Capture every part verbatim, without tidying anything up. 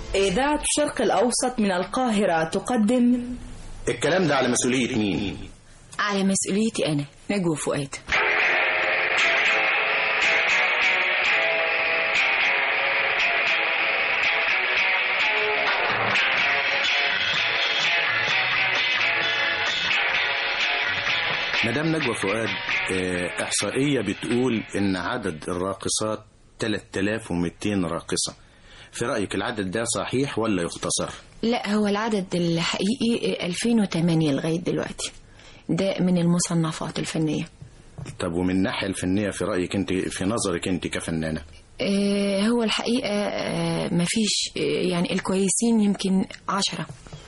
إذاعة الشرق الأوسط من القاهرة تقدم. الكلام ده على مسؤولية مين؟ على مسؤوليتي أنا، نجوى فؤاد. مدام نجوى فؤاد، إحصائية بتقول إن عدد الراقصات ثلاثة آلاف ومئتين راقصة. في رأيك العدد ده صحيح ولا يختصر؟ لا، هو العدد الحقيقي ألفين وثمانية لغاية دلوقتي، ده من المصنفات الفنية. طب ومن الناحية الفنية في رأيك أنت، في نظرك أنت كفنانة؟ آه هو الحقيقة آه مفيش، آه يعني الكويسين يمكن عشرة.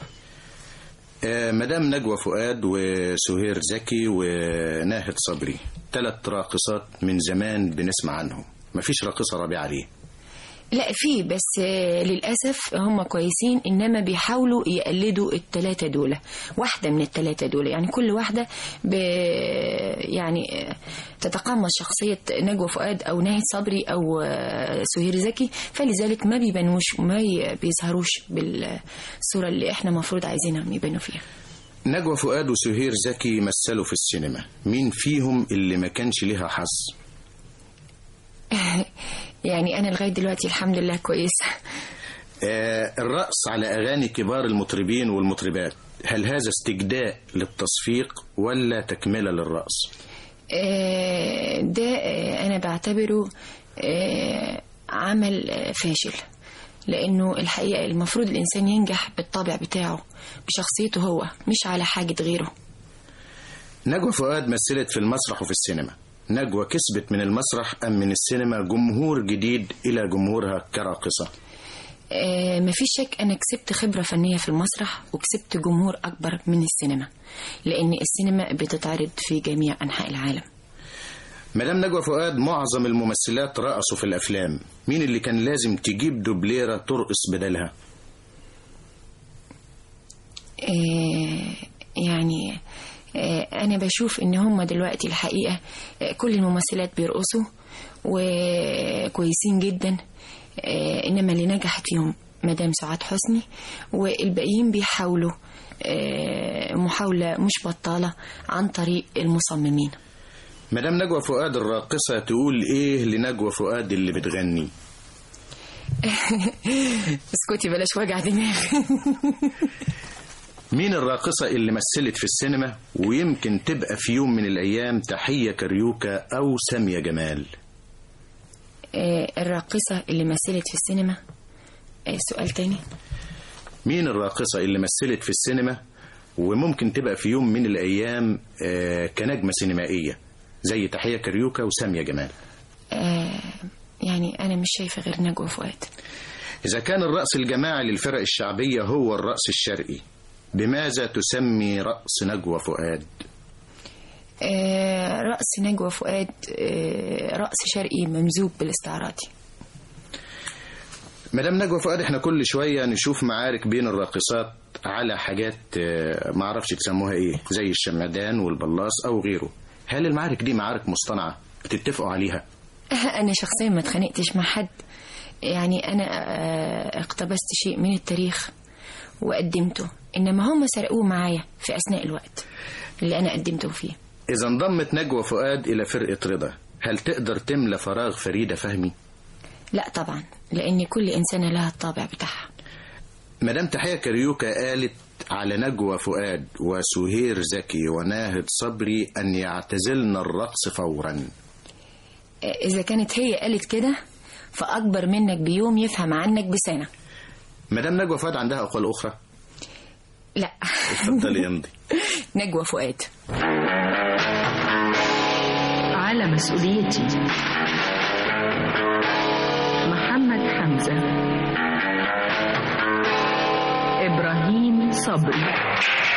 آه مدام نجوى فؤاد وسهير زكي وناهد صبري، ثلاث راقصات من زمان بنسمع عنهم، مفيش راقصة رابعة ليه؟ لا في، بس للأسف هم كويسين، إنما بيحاولوا يقلدوا التلاتة دول، واحدة من التلاتة دول، يعني كل واحدة ب يعني تتقمص شخصية نجوى فؤاد أو ناهد صبري أو سهير زكي، فلذلك ما بيبانوش، ما بيظهروش بالصورة اللي احنا مفروض عايزينهم يبانوا فيها. نجوى فؤاد وسهير زكي مثلوا في السينما، مين فيهم اللي ما كانش ليها حظ؟ يعني أنا لغاية دلوقتي الحمد لله كويسة. آه الرقص على أغاني كبار المطربين والمطربات، هل هذا استجداء للتصفيق ولا تكملة للرقص؟ آه ده آه أنا بعتبره آه عمل آه فاشل، لأنه الحقيقة المفروض الإنسان ينجح بالطبع بتاعه، بشخصيته هو، مش على حاجة غيره. نجوى فؤاد مثلت في المسرح وفي السينما. نجوى كسبت من المسرح أم من السينما جمهور جديد إلى جمهورها كراقصة؟ آه مفيش شك، أنا كسبت خبرة فنية في المسرح وكسبت جمهور أكبر من السينما، لأن السينما بتتعرض في جميع أنحاء العالم. مدام نجوى فؤاد، معظم الممثلات رقصوا في الأفلام، مين اللي كان لازم تجيب دوبليرة ترقص بدلها؟ آه يعني أنا بشوف إن هم دلوقتي الحقيقة كل الممثلات بيرقصوا وكويسين جدا، إنما اللي نجحت فيهم مدام سعاد حسني، والباقيين بيحاولوا محاولة مش بطالة عن طريق المصممين. مدام نجوى فؤاد الراقصة تقول إيه لنجوى فؤاد اللي بتغني؟ اسكتي بلاش وجع دماغ. مين الراقصة اللي مثلت في السينما ويمكن تبقى في يوم من الأيام تحية كاريوكا أو سامية جمال؟ آه الراقصة اللي مثلت في السينما، آه سؤال تاني. مين الراقصة اللي مثلت في السينما وممكن تبقى في يوم من الأيام آه كنجمة سينمائية زي تحية كاريوكا وسامية جمال؟ آه يعني أنا مش شايفة غير نجوى فؤاد. إذا كان الرقص الجماعي للفرق الشعبية هو الرقص الشرقي، بماذا تسمي رقص نجوى فؤاد؟ آه رقص نجوى فؤاد آه رقص شرقي ممزوج بالاستعراضي. مدام نجوى فؤاد، احنا كل شوية نشوف معارك بين الراقصات على حاجات آه معرفش تسموها ايه، زي الشمعدان والبلاص او غيره، هل المعارك دي معارك مصطنعة بتتفقوا عليها؟ انا شخصيا ما اتخانقتش مع حد، يعني انا آه اقتبست شيء من التاريخ وقدمته، إنما هم سرقوه معايا في أثناء الوقت اللي أنا قدمته فيه. إذا انضمت نجوى فؤاد إلى فرقة رضا، هل تقدر تملى فراغ فريدة فهمي؟ لا طبعا، لأن كل إنسانة لها الطابع بتاعها. مدام تحية كاريوكا قالت على نجوى فؤاد وسهير زكي وناهد صبري أن يعتزلن الرقص فورا. إذا كانت هي قالت كده فأكبر منك بيوم يفهم عنك بسنة. مدام نجوى فؤاد عندها أقوال أخرى؟ لا. اتفضلي يمضي. نجوى فؤاد. على مسؤوليتي. محمد حمزة. إبراهيم صبري.